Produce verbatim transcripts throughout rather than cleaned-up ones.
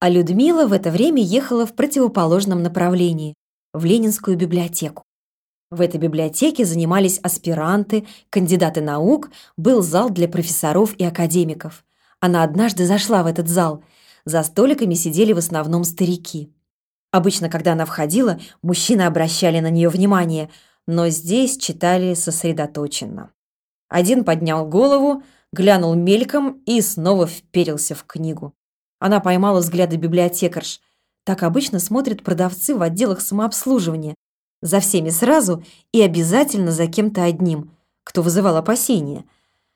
А Людмила в это время ехала в противоположном направлении, в Ленинскую библиотеку. В этой библиотеке занимались аспиранты, кандидаты наук, был зал для профессоров и академиков. Она однажды зашла в этот зал. За столиками сидели в основном старики. Обычно, когда она входила, мужчины обращали на нее внимание, но здесь читали сосредоточенно. Один поднял голову, глянул мельком и снова вперился в книгу. Она поймала взгляды библиотекарш. Так обычно смотрят продавцы в отделах самообслуживания. За всеми сразу и обязательно за кем-то одним, кто вызывал опасения.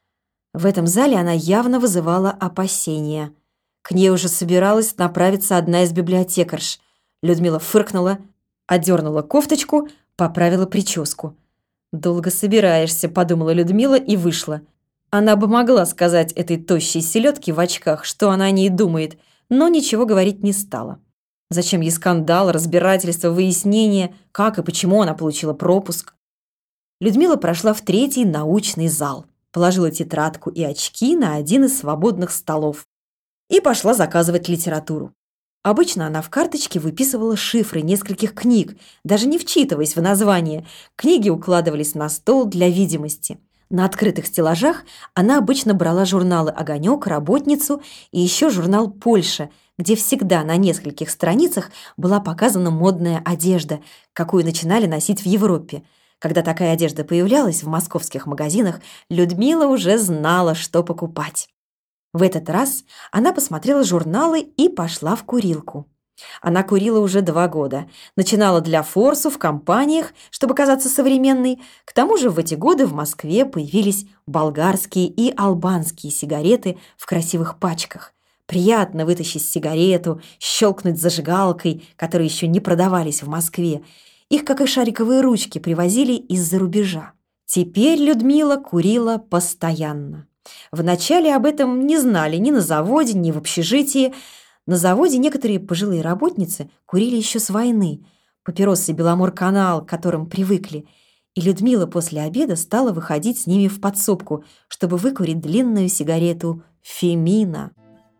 В этом зале она явно вызывала опасения. К ней уже собиралась направиться одна из библиотекарш. Людмила фыркнула, одернула кофточку, поправила прическу. «Долго собираешься», — подумала Людмила и вышла. Она бы могла сказать этой тощей селедке в очках, что она о ней думает, но ничего говорить не стала. Зачем ей скандал, разбирательство, выяснение, как и почему она получила пропуск? Людмила прошла в третий научный зал, положила тетрадку и очки на один из свободных столов и пошла заказывать литературу. Обычно она в карточке выписывала шифры нескольких книг, даже не вчитываясь в название. Книги укладывались на стол для видимости. На открытых стеллажах она обычно брала журналы «Огонек», «Работницу» и еще журнал «Польша», где всегда на нескольких страницах была показана модная одежда, какую начинали носить в Европе. Когда такая одежда появлялась в московских магазинах, Людмила уже знала, что покупать. В этот раз она посмотрела журналы и пошла в курилку. Она курила уже два года. Начинала для форсу в компаниях, чтобы казаться современной. К тому же в эти годы в Москве появились болгарские и албанские сигареты в красивых пачках. Приятно вытащить сигарету, щелкнуть зажигалкой, которые еще не продавались в Москве. Их, как и шариковые ручки, привозили из-за рубежа. Теперь Людмила курила постоянно. Вначале об этом не знали ни на заводе, ни в общежитии. На заводе некоторые пожилые работницы курили еще с войны. Папиросы «Беломор-канал», к которым привыкли. И Людмила после обеда стала выходить с ними в подсобку, чтобы выкурить длинную сигарету «Фемина».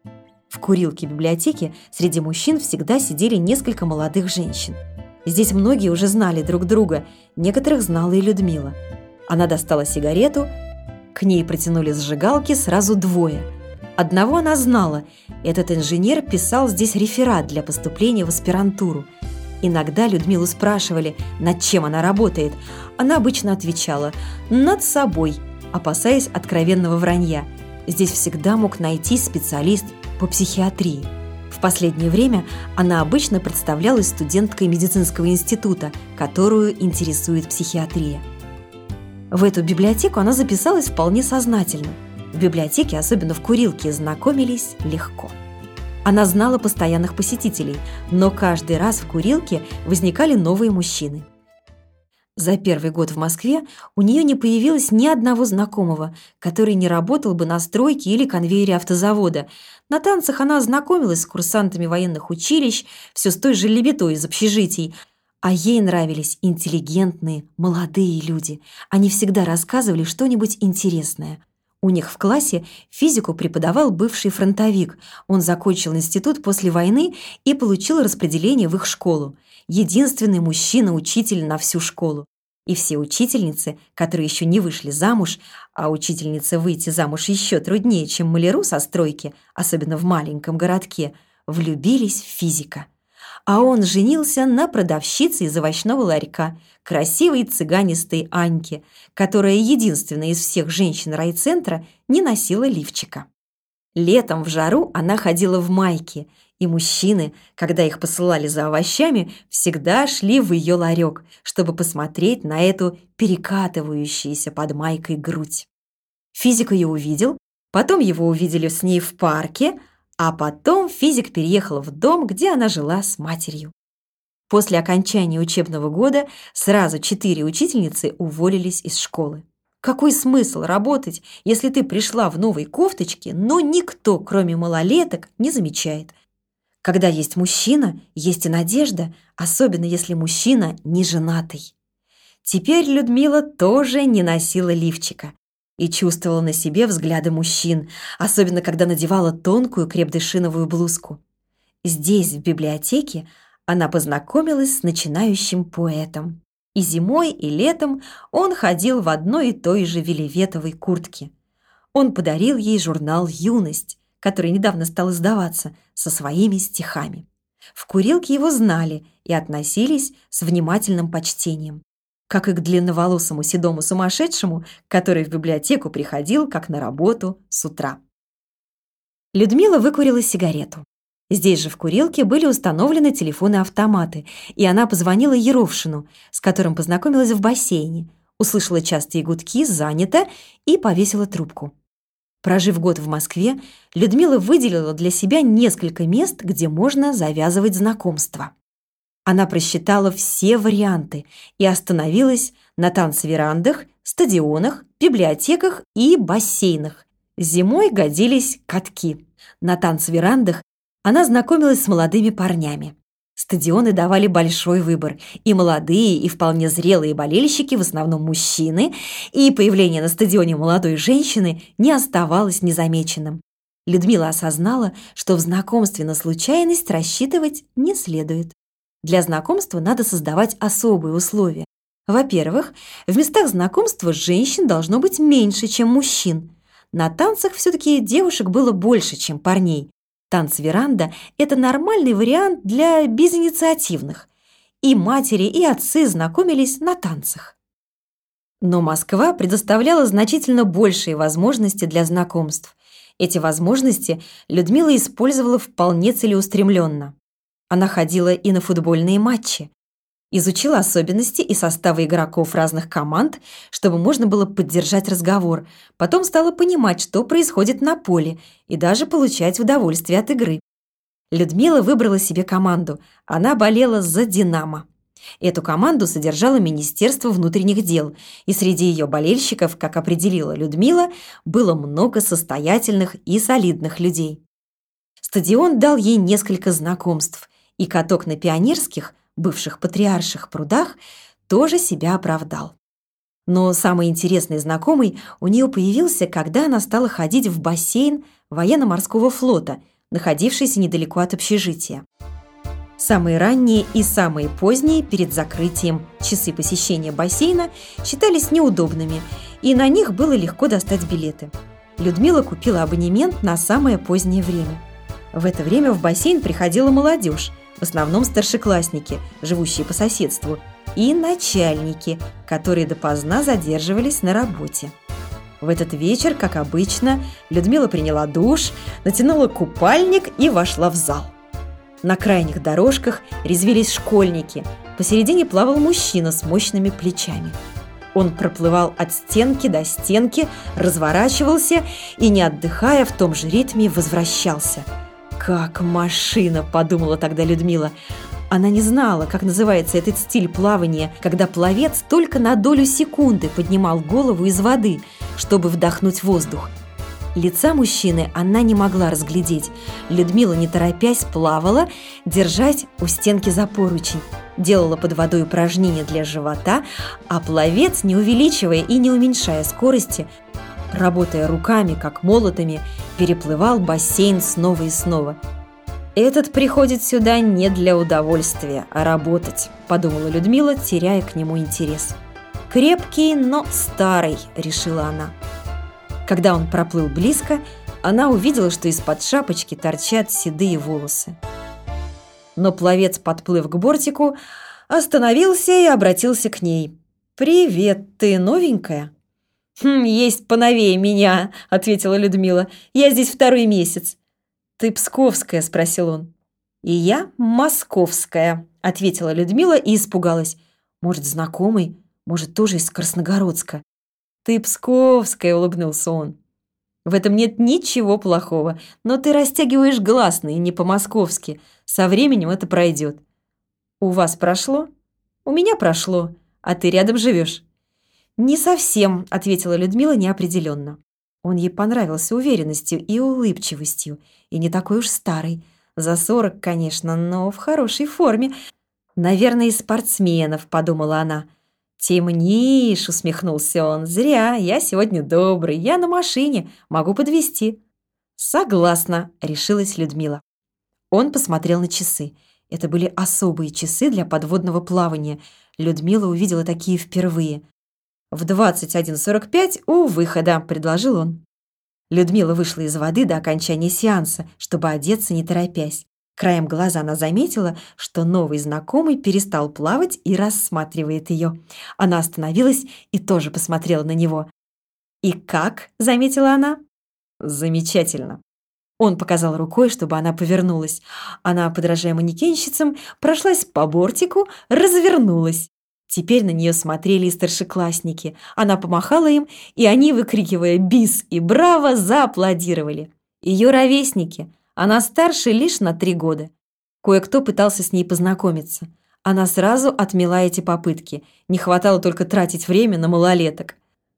В курилке библиотеки среди мужчин всегда сидели несколько молодых женщин. Здесь многие уже знали друг друга, некоторых знала и Людмила. Она достала сигарету, к ней протянули зажигалки сразу двое. Одного она знала, этот инженер писал здесь реферат для поступления в аспирантуру. Иногда Людмилу спрашивали, над чем она работает. Она обычно отвечала «над собой», опасаясь откровенного вранья. Здесь всегда мог найти специалист по психиатрии. В последнее время она обычно представлялась студенткой медицинского института, которую интересует психиатрия. В эту библиотеку она записалась вполне сознательно. В библиотеке, особенно в курилке, знакомились легко. Она знала постоянных посетителей, но каждый раз в курилке возникали новые мужчины. За первый год в Москве у нее не появилось ни одного знакомого, который не работал бы на стройке или конвейере автозавода. На танцах она ознакомилась с курсантами военных училищ, все с той же лебедой из общежитий. А ей нравились интеллигентные, молодые люди. Они всегда рассказывали что-нибудь интересное. У них в классе физику преподавал бывший фронтовик. Он закончил институт после войны и получил распределение в их школу. Единственный мужчина-учитель на всю школу. И все учительницы, которые еще не вышли замуж, а учительнице выйти замуж еще труднее, чем маляру со стройки, особенно в маленьком городке, влюбились в физика. А он женился на продавщице из овощного ларька, красивой цыганистой Аньке, которая единственная из всех женщин райцентра не носила лифчика. Летом в жару она ходила в майке, и мужчины, когда их посылали за овощами, всегда шли в ее ларек, чтобы посмотреть на эту перекатывающуюся под майкой грудь. Физик ее увидел, потом его увидели с ней в парке, а потом физик переехал в дом, где она жила с матерью. После окончания учебного года сразу четыре учительницы уволились из школы. Какой смысл работать, если ты пришла в новой кофточке, но никто, кроме малолеток, не замечает? Когда есть мужчина, есть и надежда, особенно если мужчина не женатый. Теперь Людмила тоже не носила лифчика и чувствовала на себе взгляды мужчин, особенно когда надевала тонкую крепдышиновую блузку. Здесь, в библиотеке, она познакомилась с начинающим поэтом. И зимой, и летом он ходил в одной и той же вельветовой куртке. Он подарил ей журнал «Юность», который недавно стал издаваться, со своими стихами. В курилке его знали и относились с внимательным почтением, как и к длинноволосому седому сумасшедшему, который в библиотеку приходил как на работу с утра. Людмила выкурила сигарету. Здесь же в курилке были установлены телефоны-автоматы, и она позвонила Еровшину, с которым познакомилась в бассейне, услышала частые гудки «занято» и повесила трубку. Прожив год в Москве, Людмила выделила для себя несколько мест, где можно завязывать знакомства. Она просчитала все варианты и остановилась на танцверандах, стадионах, библиотеках и бассейнах. Зимой годились катки. На танцверандах она знакомилась с молодыми парнями. Стадионы давали большой выбор, и молодые, и вполне зрелые болельщики, в основном мужчины, и появление на стадионе молодой женщины не оставалось незамеченным. Людмила осознала, что в знакомстве на случайность рассчитывать не следует. Для знакомства надо создавать особые условия. Во-первых, в местах знакомства женщин должно быть меньше, чем мужчин. На танцах все-таки девушек было больше, чем парней. Танцверанда – это нормальный вариант для безинициативных. И матери, и отцы знакомились на танцах. Но Москва предоставляла значительно большие возможности для знакомств. Эти возможности Людмила использовала вполне целеустремленно. Она ходила и на футбольные матчи, изучила особенности и составы игроков разных команд, чтобы можно было поддержать разговор, потом стала понимать, что происходит на поле, и даже получать удовольствие от игры. Людмила выбрала себе команду, она болела за «Динамо». Эту команду содержало Министерство внутренних дел, и среди ее болельщиков, как определила Людмила, было много состоятельных и солидных людей. Стадион дал ей несколько знакомств, и каток на Пионерских, бывших Патриарших прудах, тоже себя оправдал. Но самый интересный знакомый у нее появился, когда она стала ходить в бассейн военно-морского флота, находившийся недалеко от общежития. Самые ранние и самые поздние перед закрытием часы посещения бассейна считались неудобными, и на них было легко достать билеты. Людмила купила абонемент на самое позднее время. В это время в бассейн приходила молодежь, в основном старшеклассники, живущие по соседству, и начальники, которые допоздна задерживались на работе. В этот вечер, как обычно, Людмила приняла душ, натянула купальник и вошла в зал. На крайних дорожках резвились школьники, посередине плавал мужчина с мощными плечами. Он проплывал от стенки до стенки, разворачивался и, не отдыхая, в том же ритме возвращался. «Как машина!» – подумала тогда Людмила. Она не знала, как называется этот стиль плавания, когда пловец только на долю секунды поднимал голову из воды, чтобы вдохнуть воздух. Лица мужчины она не могла разглядеть. Людмила, не торопясь, плавала, держась у стенки за поручень, делала под водой упражнения для живота, а пловец, не увеличивая и не уменьшая скорости, работая руками, как молотами, переплывал бассейн снова и снова. «Этот приходит сюда не для удовольствия, а работать», – подумала Людмила, теряя к нему интерес. «Крепкий, но старый», – решила она. Когда он проплыл близко, она увидела, что из-под шапочки торчат седые волосы. Но пловец, подплыв к бортику, остановился и обратился к ней. «Привет, ты новенькая?» «Хм, есть поновее меня», — ответила Людмила. «Я здесь второй месяц». «Ты псковская?» — спросил он. «И я московская», — ответила Людмила и испугалась. «Может, знакомый? Может, тоже из Красногородска?» «Ты псковская», — улыбнулся он. «В этом нет ничего плохого, но ты растягиваешь гласные не по-московски. Со временем это пройдет». «У вас прошло?» «У меня прошло. А ты рядом живешь?» «Не совсем», — ответила Людмила неопределенно. Он ей понравился уверенностью и улыбчивостью, и не такой уж старый. За сорок, конечно, но в хорошей форме. «Наверное, из спортсменов», — подумала она. «Темнишь», — усмехнулся он. «Зря, я сегодня добрый, я на машине, могу подвезти». «Согласна», — решилась Людмила. Он посмотрел на часы. Это были особые часы для подводного плавания. Людмила увидела такие впервые. «В двадцать один сорок пять у выхода», — предложил он. Людмила вышла из воды до окончания сеанса, чтобы одеться не торопясь. Краем глаза она заметила, что новый знакомый перестал плавать и рассматривает ее. Она остановилась и тоже посмотрела на него. «И как?» — заметила она. «Замечательно». Он показал рукой, чтобы она повернулась. Она, подражая манекенщицам, прошлась по бортику, развернулась. Теперь на нее смотрели и старшеклассники. Она помахала им, и они, выкрикивая «бис» и «браво», зааплодировали. Ее ровесники. Она старше лишь на три года. Кое-кто пытался с ней познакомиться. Она сразу отмела эти попытки. Не хватало только тратить время на малолеток.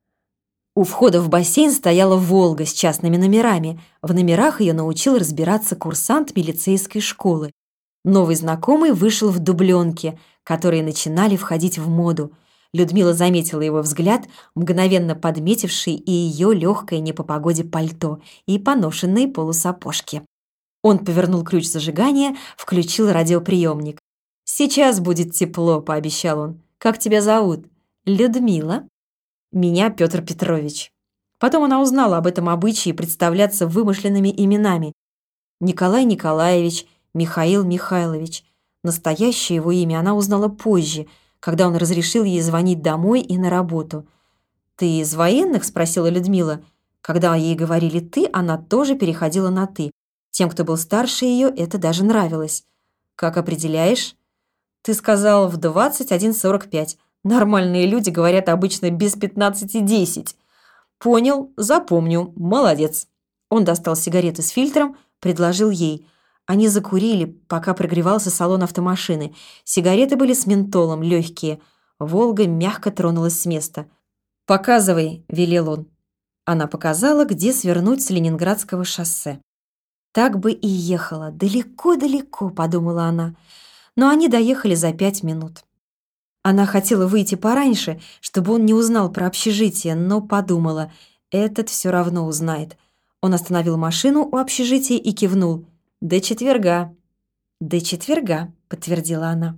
У входа в бассейн стояла «Волга» с частными номерами. В номерах ее научил разбираться курсант милицейской школы. Новый знакомый вышел в дубленке, которые начинали входить в моду. Людмила заметила его взгляд, мгновенно подметивший и ее легкое не по погоде пальто, и поношенные полусапожки. Он повернул ключ зажигания, включил радиоприемник. «Сейчас будет тепло», — пообещал он. «Как тебя зовут?» «Людмила». «Меня Петр Петрович». Потом она узнала об этом обычае представляться вымышленными именами. Николай Николаевич, Михаил Михайлович. Настоящее его имя она узнала позже, когда он разрешил ей звонить домой и на работу. «Ты из военных?» — спросила Людмила. Когда ей говорили «ты», она тоже переходила на «ты». Тем, кто был старше ее, это даже нравилось. «Как определяешь?» «Ты сказал в двадцать один сорок пять. Нормальные люди говорят обычно без пятнадцати десять». «Понял, запомню, молодец». Он достал сигареты с фильтром, предложил ей. Они закурили, пока прогревался салон автомашины. Сигареты были с ментолом, легкие. «Волга» мягко тронулась с места. «Показывай», — велел он. Она показала, где свернуть с Ленинградского шоссе. «Так бы и ехала, далеко-далеко», — подумала она. Но они доехали за пять минут. Она хотела выйти пораньше, чтобы он не узнал про общежитие, но подумала, этот все равно узнает. Он остановил машину у общежития и кивнул. «До четверга». «До четверга», — подтвердила она.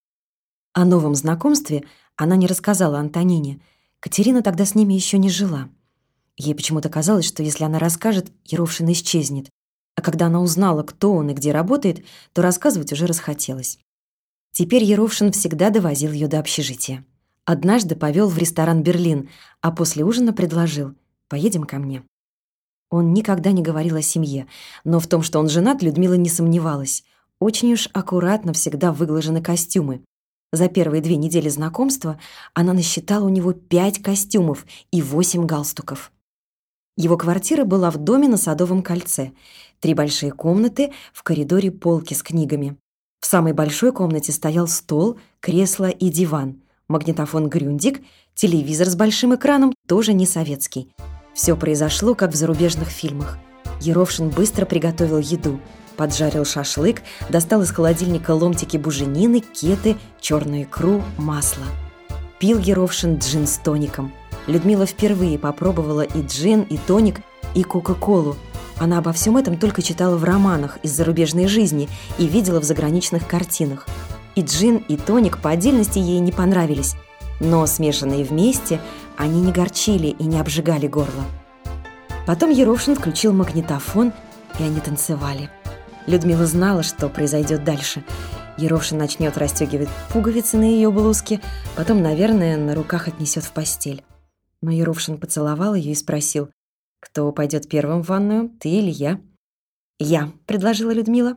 О новом знакомстве она не рассказала Антонине. Катерина тогда с ними еще не жила. Ей почему-то казалось, что если она расскажет, Еровшин исчезнет. А когда она узнала, кто он и где работает, то рассказывать уже расхотелось. Теперь Еровшин всегда довозил ее до общежития. Однажды повел в ресторан «Берлин», а после ужина предложил: «Поедем ко мне». Он никогда не говорил о семье, но в том, что он женат, Людмила не сомневалась. Очень уж аккуратно всегда выглажены костюмы. За первые две недели знакомства она насчитала у него пять костюмов и восемь галстуков. Его квартира была в доме на Садовом кольце. Три большие комнаты, в коридоре полки с книгами. В самой большой комнате стоял стол, кресло и диван, магнитофон «Грюндик», телевизор с большим экраном, тоже не советский. Все произошло, как в зарубежных фильмах. Еровшин быстро приготовил еду. Поджарил шашлык, достал из холодильника ломтики буженины, кеты, черную икру, масло. Пил Еровшин джин с тоником. Людмила впервые попробовала и джин, и тоник, и кока-колу. Она обо всем этом только читала в романах из зарубежной жизни и видела в заграничных картинах. И джин, и тоник по отдельности ей не понравились, но смешанные вместе они не горчили и не обжигали горло. Потом Еровшин включил магнитофон, и они танцевали. Людмила знала, что произойдет дальше. Еровшин начнет расстегивать пуговицы на ее блузке, потом, наверное, на руках отнесет в постель. Но Еровшин поцеловал ее и спросил: «Кто пойдет первым в ванную, ты или я?» «Я», — предложила Людмила.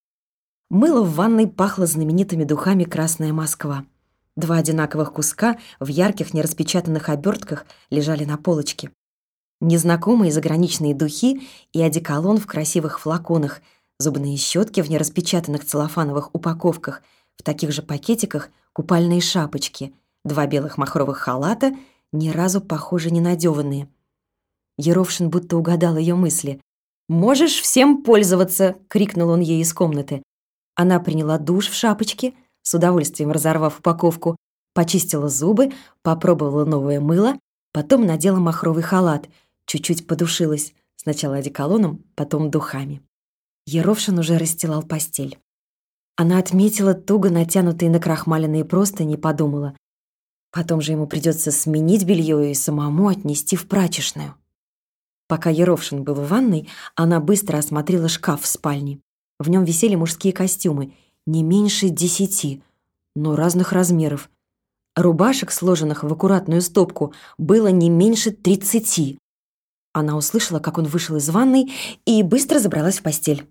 Мыло в ванной пахло знаменитыми духами «Красная Москва». Два одинаковых куска в ярких нераспечатанных обертках лежали на полочке. Незнакомые заграничные духи и одеколон в красивых флаконах, зубные щетки в нераспечатанных целлофановых упаковках, в таких же пакетиках купальные шапочки, два белых махровых халата, ни разу, похоже, не надеванные. Еровшин будто угадал ее мысли. «Можешь всем пользоваться!» — крикнул он ей из комнаты. Она приняла душ в шапочке, с удовольствием разорвав упаковку, почистила зубы, попробовала новое мыло, потом надела махровый халат, чуть-чуть подушилась, сначала одеколоном, потом духами. Ерошин уже расстилал постель. Она отметила туго натянутые накрахмаленные простыни и подумала, потом же ему придется сменить белье и самому отнести в прачечную. Пока Ерошин был в ванной, она быстро осмотрела шкаф в спальне. В нем висели мужские костюмы, не меньше десяти, но разных размеров. Рубашек, сложенных в аккуратную стопку, было не меньше тридцати. Она услышала, как он вышел из ванной, и быстро забралась в постель.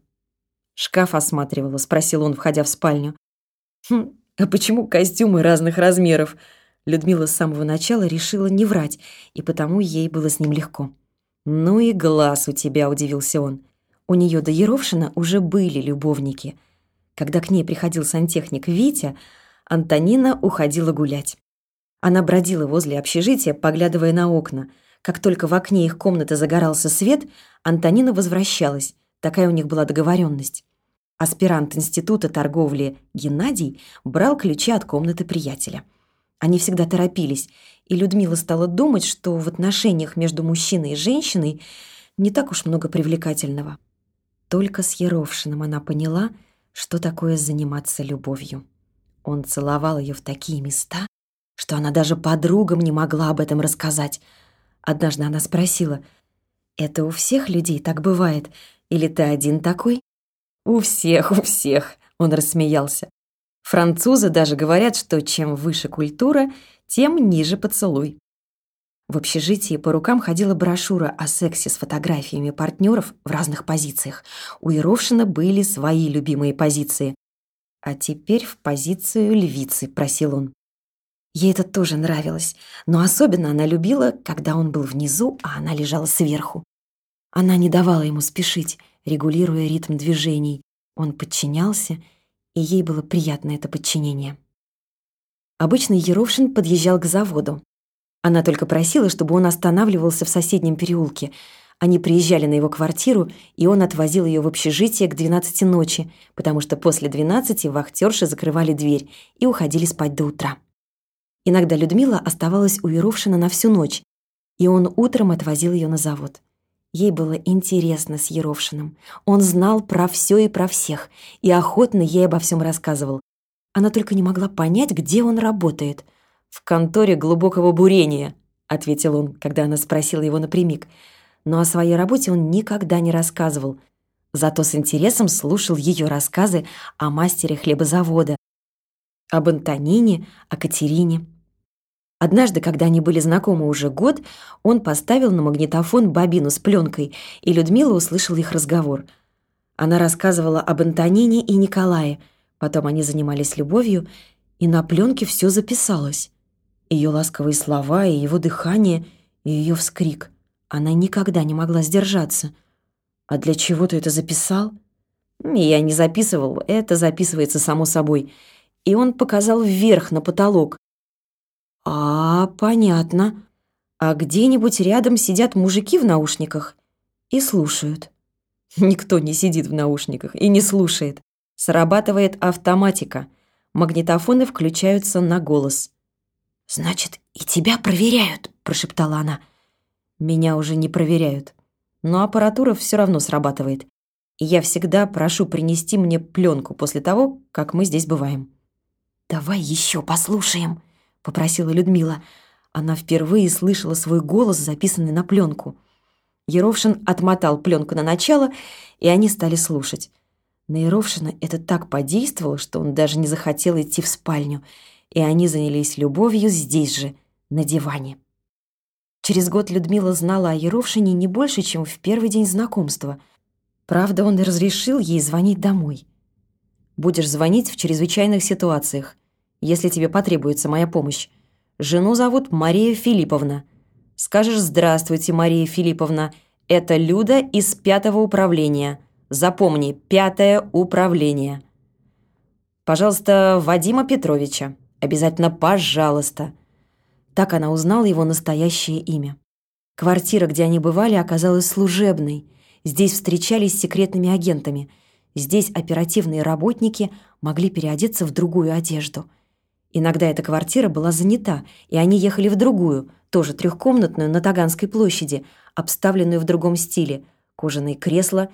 «Шкаф осматривала?» — спросил он, входя в спальню. «Хм, а почему костюмы разных размеров?» Людмила с самого начала решила не врать, и потому ей было с ним легко. «Ну и глаз у тебя», — удивился он. У нее до Ерошина уже были любовники. Когда к ней приходил сантехник Витя, Антонина уходила гулять. Она бродила возле общежития, поглядывая на окна. Как только в окне их комнаты загорался свет, Антонина возвращалась. Такая у них была договоренность. Аспирант Института торговли Геннадий брал ключи от комнаты приятеля. Они всегда торопились, и Людмила стала думать, что в отношениях между мужчиной и женщиной не так уж много привлекательного. Только с Ерошиным она поняла, что такое заниматься любовью. Он целовал ее в такие места, что она даже подругам не могла об этом рассказать. Однажды она спросила, «Это у всех людей так бывает? Или ты один такой?» «У всех, у всех», — он рассмеялся. «Французы даже говорят, что чем выше культура, тем ниже поцелуй». В общежитии по рукам ходила брошюра о сексе с фотографиями партнеров в разных позициях. У Ерошина были свои любимые позиции. «А теперь в позицию львицы», — просил он. Ей это тоже нравилось, но особенно она любила, когда он был внизу, а она лежала сверху. Она не давала ему спешить, регулируя ритм движений. Он подчинялся, и ей было приятно это подчинение. Обычно Ерошин подъезжал к заводу. Она только просила, чтобы он останавливался в соседнем переулке. Они приезжали на его квартиру, и он отвозил ее в общежитие к двенадцати ночи, потому что после двенадцати вахтерши закрывали дверь и уходили спать до утра. Иногда Людмила оставалась у Ерошина на всю ночь, и он утром отвозил ее на завод. Ей было интересно с Ерошиным. Он знал про все и про всех, и охотно ей обо всем рассказывал. Она только не могла понять, где он работает. «В конторе глубокого бурения», — ответил он, когда она спросила его напрямик. Но о своей работе он никогда не рассказывал. Зато с интересом слушал ее рассказы о мастере хлебозавода, об Антонине, о Катерине. Однажды, когда они были знакомы уже год, он поставил на магнитофон бобину с пленкой, и Людмила услышала их разговор. Она рассказывала об Антонине и Николае, потом они занимались любовью, и на пленке все записалось. Ее ласковые слова, и его дыхание, и ее вскрик. Она никогда не могла сдержаться. «А для чего ты это записал?» «Я не записывал, это записывается само собой». И он показал вверх на потолок. «А, понятно. А где-нибудь рядом сидят мужики в наушниках и слушают». Никто не сидит в наушниках и не слушает. Срабатывает автоматика. Магнитофоны включаются на голос. «Значит, и тебя проверяют», — прошептала она. «Меня уже не проверяют. Но аппаратура все равно срабатывает. И я всегда прошу принести мне пленку после того, как мы здесь бываем». «Давай еще послушаем», — попросила Людмила. Она впервые слышала свой голос, записанный на пленку. Ерошин отмотал пленку на начало, и они стали слушать. На Ерошина это так подействовало, что он даже не захотел идти в спальню, и они занялись любовью здесь же, на диване. Через год Людмила знала о Ерошине не больше, чем в первый день знакомства. Правда, он и разрешил ей звонить домой. «Будешь звонить в чрезвычайных ситуациях, если тебе потребуется моя помощь. Жену зовут Мария Филипповна. Скажешь: «Здравствуйте, Мария Филипповна, это Люда из пятого управления. Запомни, пятое управление. Пожалуйста, Вадима Петровича. Обязательно пожалуйста». Так она узнала его настоящее имя. Квартира, где они бывали, оказалась служебной. Здесь встречались с секретными агентами. Здесь оперативные работники могли переодеться в другую одежду. Иногда эта квартира была занята, и они ехали в другую, тоже трехкомнатную, на Таганской площади, обставленную в другом стиле. Кожаные кресла,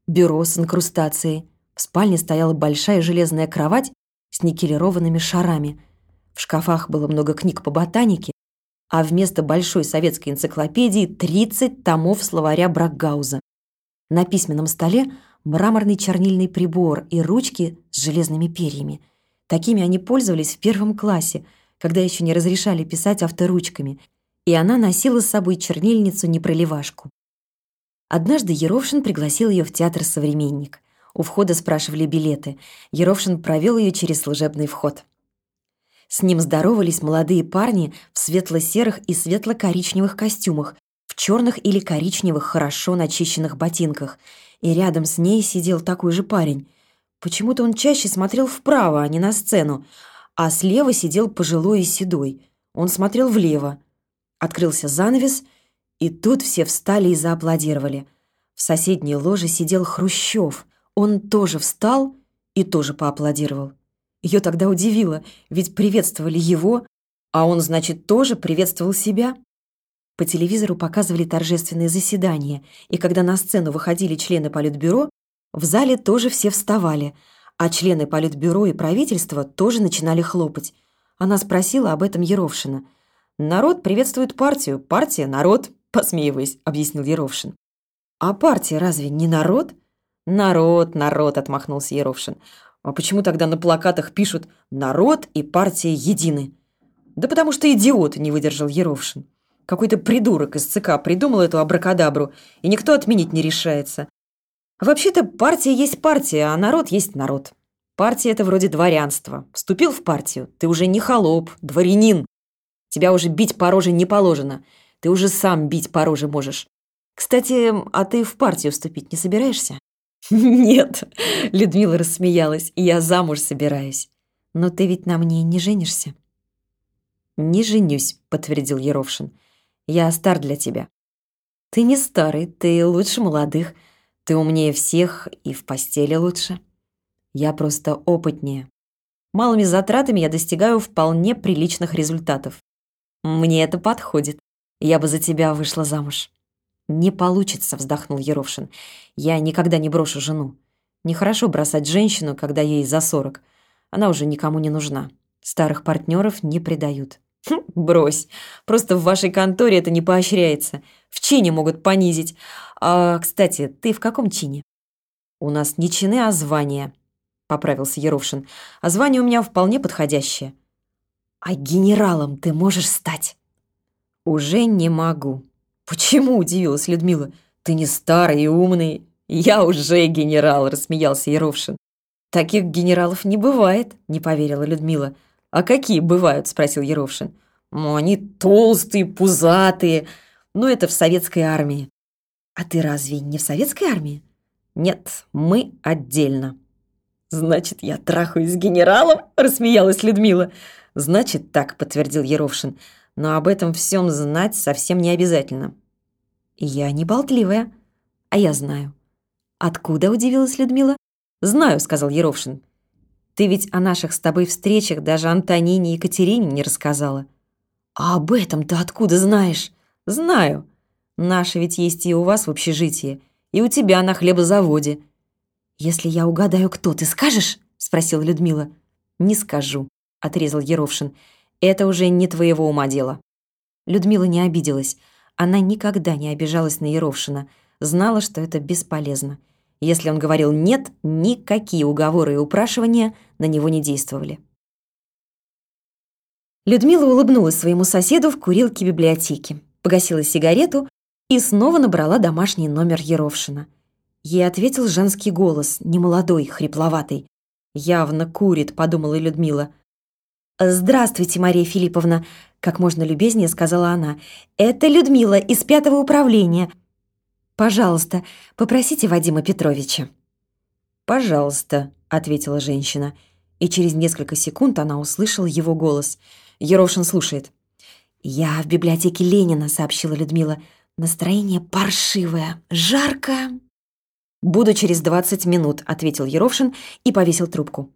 бюро с инкрустацией. В спальне стояла большая железная кровать с никелированными шарами. В шкафах было много книг по ботанике, а вместо большой советской энциклопедии тридцать томов словаря Брагауза. На письменном столе мраморный чернильный прибор и ручки с железными перьями. Такими они пользовались в первом классе, когда еще не разрешали писать авторучками, и она носила с собой чернильницу-непроливашку. Однажды Ерошин пригласил ее в театр «Современник». У входа спрашивали билеты. Ерошин провел ее через служебный вход. С ним здоровались молодые парни в светло-серых и светло-коричневых костюмах, в черных или коричневых хорошо начищенных ботинках. И рядом с ней сидел такой же парень. Почему-то он чаще смотрел вправо, а не на сцену, а слева сидел пожилой и седой. Он смотрел влево. Открылся занавес, и тут все встали и зааплодировали. В соседней ложе сидел Хрущев. Он тоже встал и тоже поаплодировал. Ее тогда удивило, ведь приветствовали его, а он, значит, тоже приветствовал себя. По телевизору показывали торжественные заседания, и когда на сцену выходили члены Политбюро, в зале тоже все вставали, а члены Политбюро и правительства тоже начинали хлопать. Она спросила об этом Ерошина. «Народ приветствует партию, партия — народ», — посмеиваясь, объяснил Ерошин. «А партия разве не народ?» «Народ, народ», — отмахнулся Ерошин. «А почему тогда на плакатах пишут «народ» и «партия едины»?» «Да потому что идиот», — не выдержал Ерошин. «Какой-то придурок из ЦК придумал эту абракадабру, и никто отменить не решается. Вообще-то партия есть партия, а народ есть народ. Партия — это вроде дворянства. Вступил в партию, ты уже не холоп, дворянин. Тебя уже бить по роже не положено. Ты уже сам бить по роже можешь. Кстати, а ты в партию вступить не собираешься?» «Нет», — Людмила рассмеялась, — «я замуж собираюсь». «Но ты ведь на мне не женишься?» «Не женюсь», — подтвердил Ерошин. «Я стар для тебя». «Ты не старый, ты лучше молодых. Ты умнее всех и в постели лучше. Я просто опытнее. Малыми затратами я достигаю вполне приличных результатов. Мне это подходит. Я бы за тебя вышла замуж». «Не получится», — вздохнул Ерошин. «Я никогда не брошу жену. Нехорошо бросать женщину, когда ей за сорок. Она уже никому не нужна. Старых партнеров не предают». «Хм, брось. Просто в вашей конторе это не поощряется. В чине могут понизить. А, кстати, ты в каком чине?» «У нас не чины, а звания», — поправился Ерошин. «А звание у меня вполне подходящее». «А генералом ты можешь стать?» «Уже не могу». «Почему?» — удивилась Людмила. «Ты не старый и умный». «Я уже генерал», — рассмеялся Ерошин. «Таких генералов не бывает», — не поверила Людмила. «А какие бывают?» — спросил Ерошин. «Ну, они толстые, пузатые. Ну, это в советской армии». «А ты разве не в советской армии?» «Нет, мы отдельно». «Значит, я трахаюсь с генералом?» — рассмеялась Людмила. «Значит, так», — подтвердил Ерошин. «Но об этом всем знать совсем не обязательно». «Я не болтливая, а я знаю». «Откуда?» — удивилась Людмила. «Знаю», — сказал Ерошин. «Ты ведь о наших с тобой встречах даже Антонине и Екатерине не рассказала». «А об этом ты откуда знаешь?» «Знаю. Наши ведь есть и у вас в общежитии, и у тебя на хлебозаводе». «Если я угадаю, кто, ты скажешь?» — спросила Людмила. «Не скажу», — отрезал Ерошин. «Это уже не твоего ума дело». Людмила не обиделась. Она никогда не обижалась на Ерошина. Знала, что это бесполезно. Если он говорил «нет», никакие уговоры и упрашивания на него не действовали. Людмила улыбнулась своему соседу в курилке библиотеки, погасила сигарету и снова набрала домашний номер Ерошина. Ей ответил женский голос, немолодой, хрипловатый. «Явно курит», — подумала Людмила. «Здравствуйте, Мария Филипповна», — как можно любезнее сказала она. «Это Людмила из пятого управления. Пожалуйста, попросите Вадима Петровича». «Пожалуйста», — ответила женщина. И через несколько секунд она услышала его голос. Ерошин слушает. «Я в библиотеке Ленина», — сообщила Людмила. «Настроение паршивое, жарко». «Буду через двадцать минут», — ответил Ерошин и повесил трубку.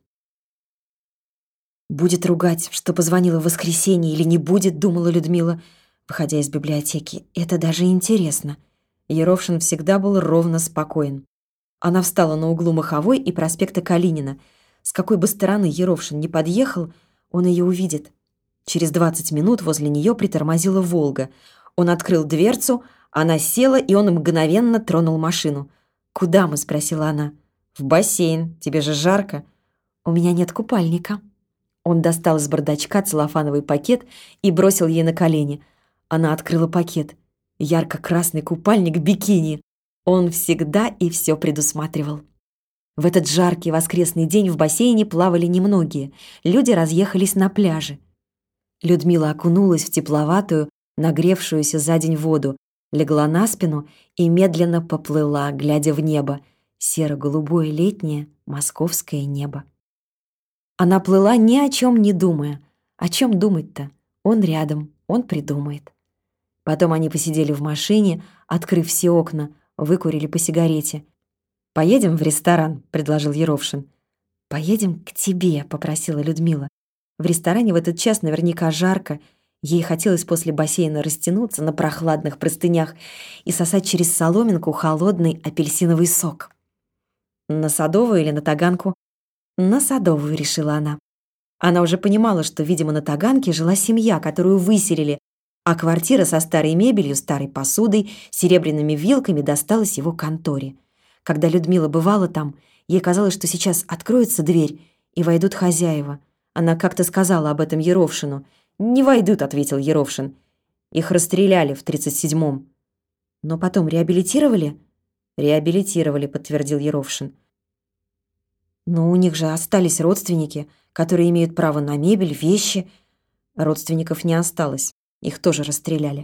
«Будет ругать, что позвонила в воскресенье, или не будет», — думала Людмила, выходя из библиотеки. «Это даже интересно». Ерошин всегда был ровно спокоен. Она встала на углу Маховой и проспекта Калинина. С какой бы стороны Еровшин не подъехал, он ее увидит. Через двадцать минут возле нее притормозила «Волга». Он открыл дверцу, она села, и он мгновенно тронул машину. «Куда мы?» — спросила она. «В бассейн. Тебе же жарко». «У меня нет купальника». Он достал из бардачка целлофановый пакет и бросил ей на колени. Она открыла пакет. Ярко-красный купальник бикини. Он всегда и все предусматривал. В этот жаркий воскресный день в бассейне плавали немногие. Люди разъехались на пляже. Людмила окунулась в тепловатую, нагревшуюся за день воду, легла на спину и медленно поплыла, глядя в небо. Серо-голубое летнее московское небо. Она плыла ни о чем не думая. О чем думать-то? Он рядом, он придумает. Потом они посидели в машине, открыв все окна, выкурили по сигарете. «Поедем в ресторан», — предложил Еровшин. «Поедем к тебе», — попросила Людмила. В ресторане в этот час наверняка жарко. Ей хотелось после бассейна растянуться на прохладных простынях и сосать через соломинку холодный апельсиновый сок. «На Садовую или на Таганку?» «На Садовую», — решила она. Она уже понимала, что, видимо, на Таганке жила семья, которую выселили, а квартира со старой мебелью, старой посудой, серебряными вилками досталась его конторе. Когда Людмила бывала там, ей казалось, что сейчас откроется дверь, и войдут хозяева. Она как-то сказала об этом Еровшину. «Не войдут», — ответил Еровшин. «Их расстреляли в тридцать седьмом». «Но потом реабилитировали?» «Реабилитировали», — подтвердил Еровшин. «Но у них же остались родственники, которые имеют право на мебель, вещи». Родственников не осталось. Их тоже расстреляли.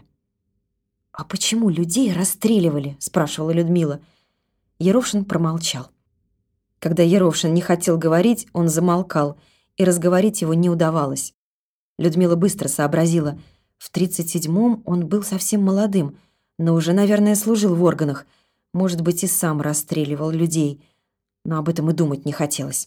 «А почему людей расстреливали?» — спрашивала Людмила. Еровшин промолчал. Когда Еровшин не хотел говорить, он замолкал, и разговорить его не удавалось. Людмила быстро сообразила. В тридцать седьмом он был совсем молодым, но уже, наверное, служил в органах. Может быть, и сам расстреливал людей. Но об этом и думать не хотелось.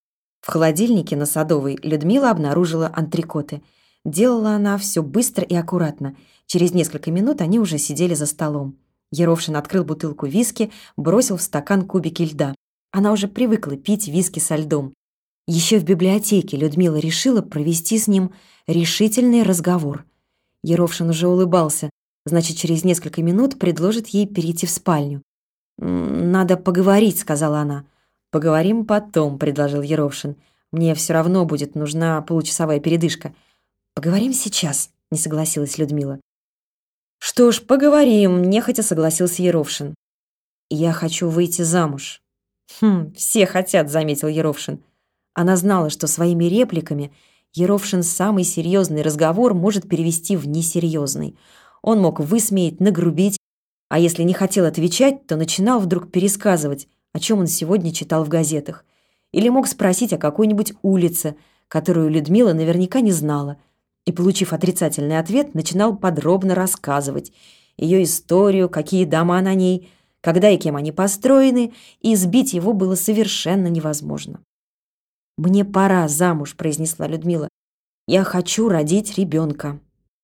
В холодильнике на Садовой Людмила обнаружила антрикоты. Делала она все быстро и аккуратно. Через несколько минут они уже сидели за столом. Еровшин открыл бутылку виски, бросил в стакан кубики льда. Она уже привыкла пить виски со льдом. Еще в библиотеке Людмила решила провести с ним решительный разговор. Еровшин уже улыбался. Значит, через несколько минут предложит ей перейти в спальню. «Надо поговорить», — сказала она. «Поговорим потом», — предложил Еровшин. «Мне все равно будет нужна получасовая передышка». «Поговорим сейчас», — не согласилась Людмила. «Что ж, поговорим», — нехотя согласился Еровшин. «Я хочу выйти замуж». «Хм, все хотят», — заметил Еровшин. Она знала, что своими репликами Еровшин самый серьезный разговор может перевести в несерьезный. Он мог высмеять, нагрубить, а если не хотел отвечать, то начинал вдруг пересказывать, о чем он сегодня читал в газетах. Или мог спросить о какой-нибудь улице, которую Людмила наверняка не знала, и, получив отрицательный ответ, начинал подробно рассказывать ее историю, какие дома на ней, когда и кем они построены, и сбить его было совершенно невозможно. «Мне пора замуж», — произнесла Людмила. «Я хочу родить ребенка».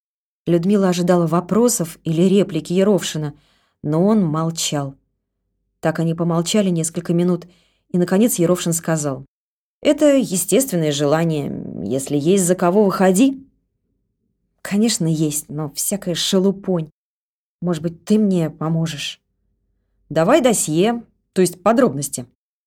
Людмила ожидала вопросов или реплики Еровшина, но он молчал. Так они помолчали несколько минут, и, наконец, Еровшин сказал: «Это естественное желание. Если есть за кого, выходи». «Конечно, есть, но всякая шелупонь. Может быть, ты мне поможешь?» «Давай досье, то есть подробности».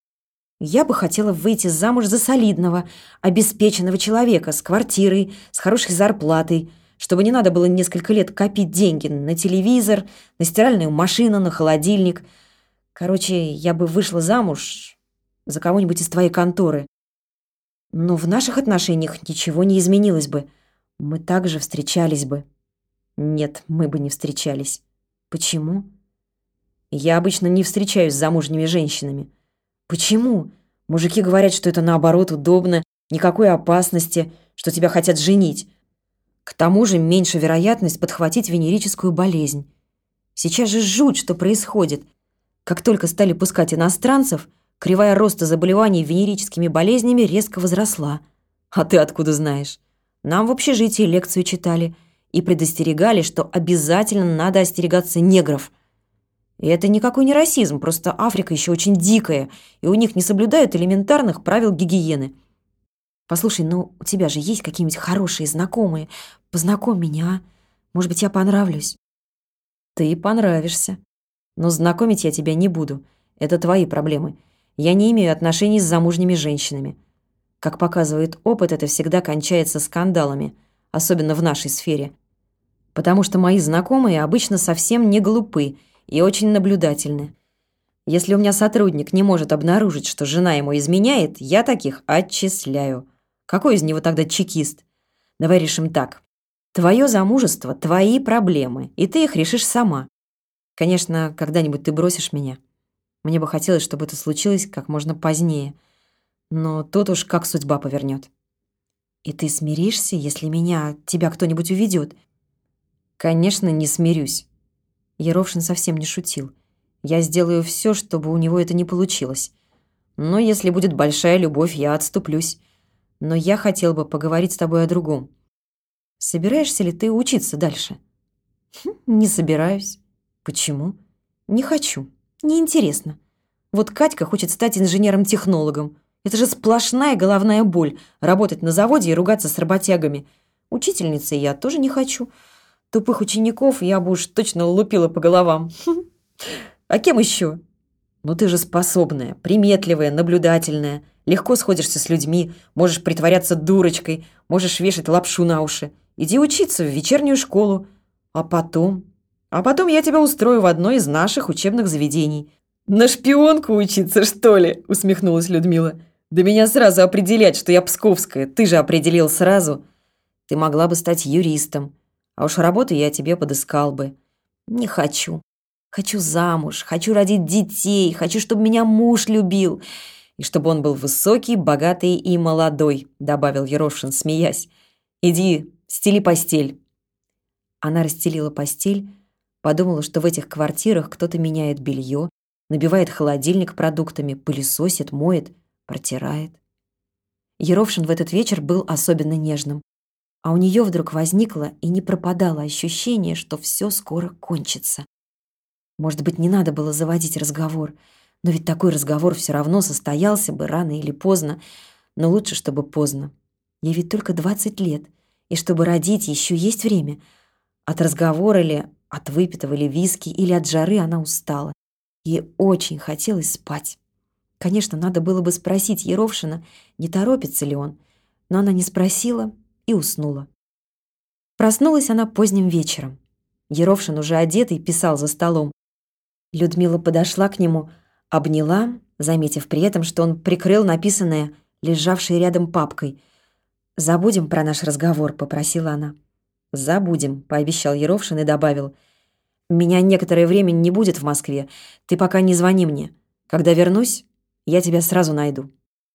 «Я бы хотела выйти замуж за солидного, обеспеченного человека с квартирой, с хорошей зарплатой, чтобы не надо было несколько лет копить деньги на телевизор, на стиральную машину, на холодильник. Короче, я бы вышла замуж за кого-нибудь из твоей конторы. Но в наших отношениях ничего не изменилось бы. Мы также встречались бы». «Нет, мы бы не встречались». «Почему?» «Я обычно не встречаюсь с замужними женщинами». «Почему? Мужики говорят, что это наоборот удобно, никакой опасности, что тебя хотят женить. К тому же меньше вероятность подхватить венерическую болезнь. Сейчас же жуть, что происходит. Как только стали пускать иностранцев, кривая роста заболеваний венерическими болезнями резко возросла. А ты откуда знаешь? Нам в общежитии лекцию читали и предостерегали, что обязательно надо остерегаться негров». И это никакой не расизм, просто Африка еще очень дикая, и у них не соблюдают элементарных правил гигиены. Послушай, ну у тебя же есть какие-нибудь хорошие знакомые? Познакомь меня, а? Может быть, я понравлюсь? Ты понравишься. Но знакомить я тебя не буду. Это твои проблемы. Я не имею отношений с замужними женщинами. Как показывает опыт, это всегда кончается скандалами, особенно в нашей сфере. Потому что мои знакомые обычно совсем не глупы и очень наблюдательны. Если у меня сотрудник не может обнаружить, что жена ему изменяет, я таких отчисляю. Какой из него тогда чекист? Давай решим так. Твое замужество – твои проблемы, и ты их решишь сама. Конечно, когда-нибудь ты бросишь меня. Мне бы хотелось, чтобы это случилось как можно позднее. Но тут уж как судьба повернет. И ты смиришься, если меня от тебя кто-нибудь уведет? Конечно, не смирюсь. Ерошин совсем не шутил. Я сделаю все, чтобы у него это не получилось. Но если будет большая любовь, я отступлюсь. Но я хотел бы поговорить с тобой о другом. Собираешься ли ты учиться дальше? Хм, не собираюсь. Почему? Не хочу. Неинтересно. Вот Катька хочет стать инженером-технологом. Это же сплошная головная боль – работать на заводе и ругаться с работягами. Учительницей я тоже не хочу. Тупых учеников я бы уж точно лупила по головам. А кем еще? Ну ты же способная, приметливая, наблюдательная. Легко сходишься с людьми, можешь притворяться дурочкой, можешь вешать лапшу на уши. Иди учиться в вечернюю школу. А потом? А потом я тебя устрою в одно из наших учебных заведений. На шпионку учиться, что ли? Усмехнулась Людмила. Да меня сразу определять, что я псковская. Ты же определил сразу. Ты могла бы стать юристом. А уж работу я тебе подыскал бы. Не хочу. Хочу замуж, хочу родить детей, хочу, чтобы меня муж любил. И чтобы он был высокий, богатый и молодой, добавил Ерошин, смеясь. Иди, стели постель. Она расстелила постель, подумала, что в этих квартирах кто-то меняет белье, набивает холодильник продуктами, пылесосит, моет, протирает. Ерошин в этот вечер был особенно нежным. А у нее вдруг возникло и не пропадало ощущение, что все скоро кончится. Может быть, не надо было заводить разговор, но ведь такой разговор все равно состоялся бы рано или поздно, но лучше, чтобы поздно. Ей ведь только двадцать лет, и чтобы родить, еще есть время. От разговора ли, от выпитого ли виски или от жары она устала. Ей очень хотелось спать. Конечно, надо было бы спросить Ерошина, не торопится ли он, но она не спросила и уснула. Проснулась она поздним вечером. Ерошин, уже одетый, писал за столом. Людмила подошла к нему, обняла, заметив при этом, что он прикрыл написанное, лежавшей рядом папкой. «Забудем про наш разговор», — попросила она. «Забудем», — пообещал Ерошин и добавил. «Меня некоторое время не будет в Москве. Ты пока не звони мне. Когда вернусь, я тебя сразу найду».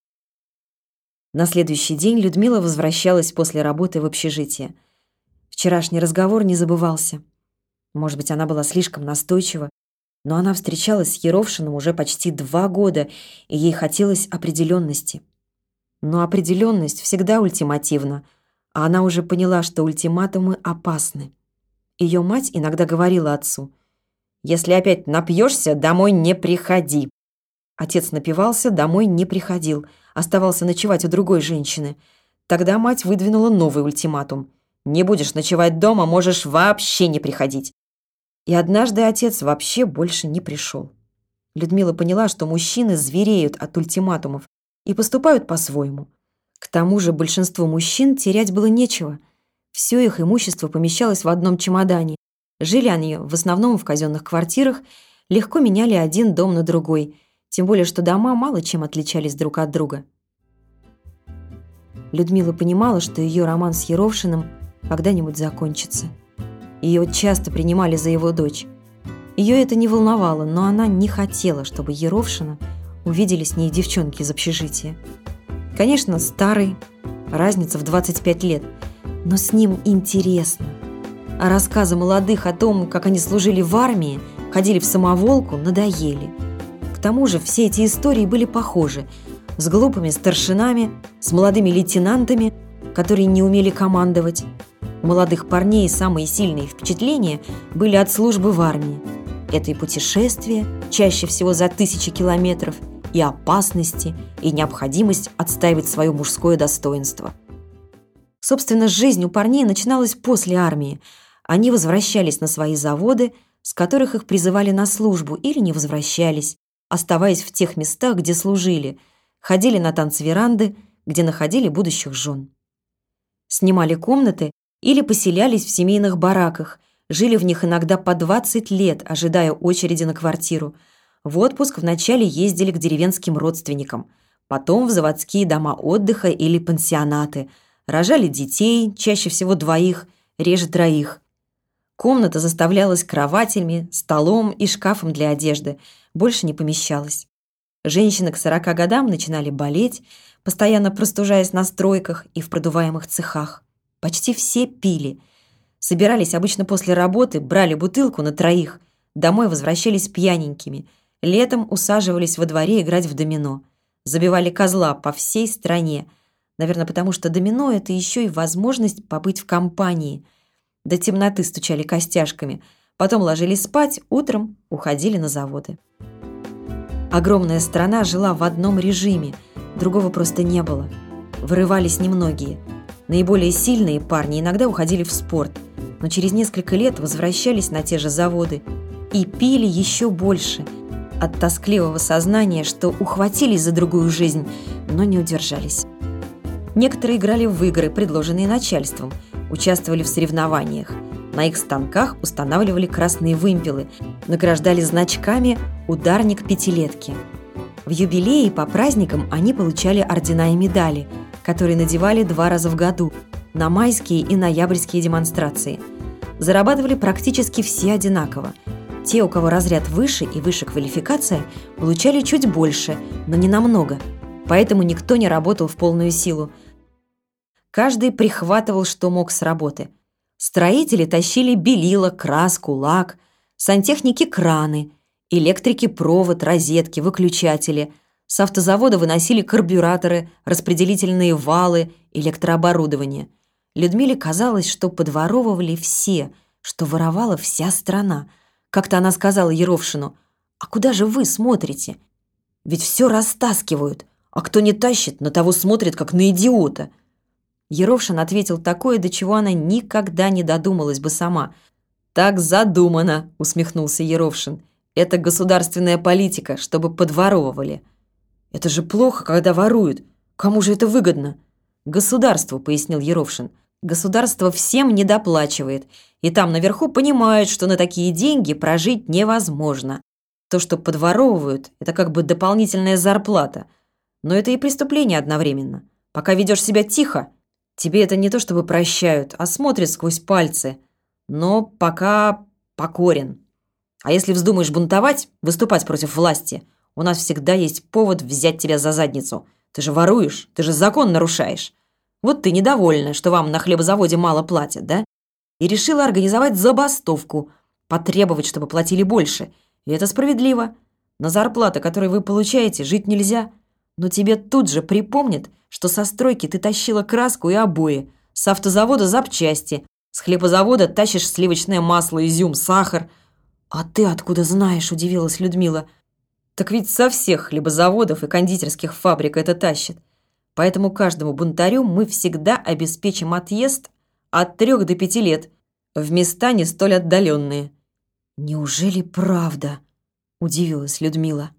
На следующий день Людмила возвращалась после работы в общежитие. Вчерашний разговор не забывался. Может быть, она была слишком настойчива, но она встречалась с Ерошиным уже почти два года, и ей хотелось определенности. Но определенность всегда ультимативна, а она уже поняла, что ультиматумы опасны. Ее мать иногда говорила отцу: «Если опять напьешься, домой не приходи». Отец напивался, домой не приходил, оставался ночевать у другой женщины. Тогда мать выдвинула новый ультиматум: «Не будешь ночевать дома, можешь вообще не приходить». И однажды отец вообще больше не пришел. Людмила поняла, что мужчины звереют от ультиматумов и поступают по-своему. К тому же большинству мужчин терять было нечего. Все их имущество помещалось в одном чемодане. Жили они в основном в казенных квартирах, легко меняли один дом на другой, тем более что дома мало чем отличались друг от друга. Людмила понимала, что ее роман с Ерошиным когда-нибудь закончится. Ее часто принимали за его дочь. Ее это не волновало, но она не хотела, чтобы Ерошина увидели с ней девчонки из общежития. Конечно, старый, разница в двадцать пять лет, но с ним интересно. А рассказы молодых о том, как они служили в армии, ходили в самоволку, надоели. К тому же все эти истории были похожи, с глупыми старшинами, с молодыми лейтенантами, которые не умели командовать. У молодых парней самые сильные впечатления были от службы в армии. Это и путешествия, чаще всего за тысячи километров, и опасности, и необходимость отстаивать свое мужское достоинство. Собственно, жизнь у парней начиналась после армии. Они возвращались на свои заводы, с которых их призывали на службу, или не возвращались, оставаясь в тех местах, где служили, ходили на танцверанды, где находили будущих жен. Снимали комнаты или поселялись в семейных бараках, жили в них иногда по двадцать лет, ожидая очереди на квартиру. В отпуск вначале ездили к деревенским родственникам, потом в заводские дома отдыха или пансионаты, рожали детей, чаще всего двоих, реже троих. Комната заставлялась кроватями, столом и шкафом для одежды, больше не помещалась. Женщины к сорока годам начинали болеть, постоянно простужаясь на стройках и в продуваемых цехах. Почти все пили. Собирались обычно после работы, брали бутылку на троих, домой возвращались пьяненькими. Летом усаживались во дворе играть в домино. Забивали козла по всей стране. Наверное, потому что домино – это еще и возможность побыть в компании. До темноты стучали костяшками. Потом ложились спать, утром уходили на заводы. Огромная страна жила в одном режиме. Другого просто не было. Вырывались немногие. Наиболее сильные парни иногда уходили в спорт, но через несколько лет возвращались на те же заводы и пили еще больше – от тоскливого сознания, что ухватились за другую жизнь, но не удержались. Некоторые играли в игры, предложенные начальством, участвовали в соревнованиях. На их станках устанавливали красные вымпелы, награждали значками «Ударник пятилетки». В юбилеи по праздникам они получали ордена и медали, которые надевали два раза в году на майские и ноябрьские демонстрации. Зарабатывали практически все одинаково. Те, у кого разряд выше и выше квалификация, получали чуть больше, но не намного. Поэтому никто не работал в полную силу. Каждый прихватывал, что мог с работы. Строители тащили белила, краску, лак, сантехники – краны, электрики – провод, розетки, выключатели. С автозавода выносили карбюраторы, распределительные валы, электрооборудование. Людмиле казалось, что подворовывали все, что воровала вся страна. Как-то она сказала Еровшину: «А куда же вы смотрите? Ведь все растаскивают, а кто не тащит, на того смотрит, как на идиота». Еровшин ответил такое, до чего она никогда не додумалась бы сама. «Так задумано», — усмехнулся Еровшин. «Это государственная политика, чтобы подворовывали». «Это же плохо, когда воруют. Кому же это выгодно?» «Государству», — пояснил Еровшин. «Государство всем недоплачивает, и там наверху понимают, что на такие деньги прожить невозможно. То, что подворовывают, это как бы дополнительная зарплата. Но это и преступление одновременно. Пока ведешь себя тихо, тебе это не то чтобы прощают, а смотрят сквозь пальцы. Но пока покорен. А если вздумаешь бунтовать, выступать против власти, у нас всегда есть повод взять тебя за задницу. Ты же воруешь, ты же закон нарушаешь. Вот ты недовольна, что вам на хлебозаводе мало платят, да? И решила организовать забастовку, потребовать, чтобы платили больше. И это справедливо. На зарплаты, которые вы получаете, жить нельзя. Но тебе тут же припомнят, что со стройки ты тащила краску и обои, с автозавода запчасти, с хлебозавода тащишь сливочное масло, изюм, сахар. «А ты откуда знаешь?» – удивилась Людмила. «Так ведь со всех хлебозаводов и кондитерских фабрик это тащат. Поэтому каждому бунтарю мы всегда обеспечим отъезд от трех до пяти лет в места не столь отдаленные». «Неужели правда?» – удивилась Людмила.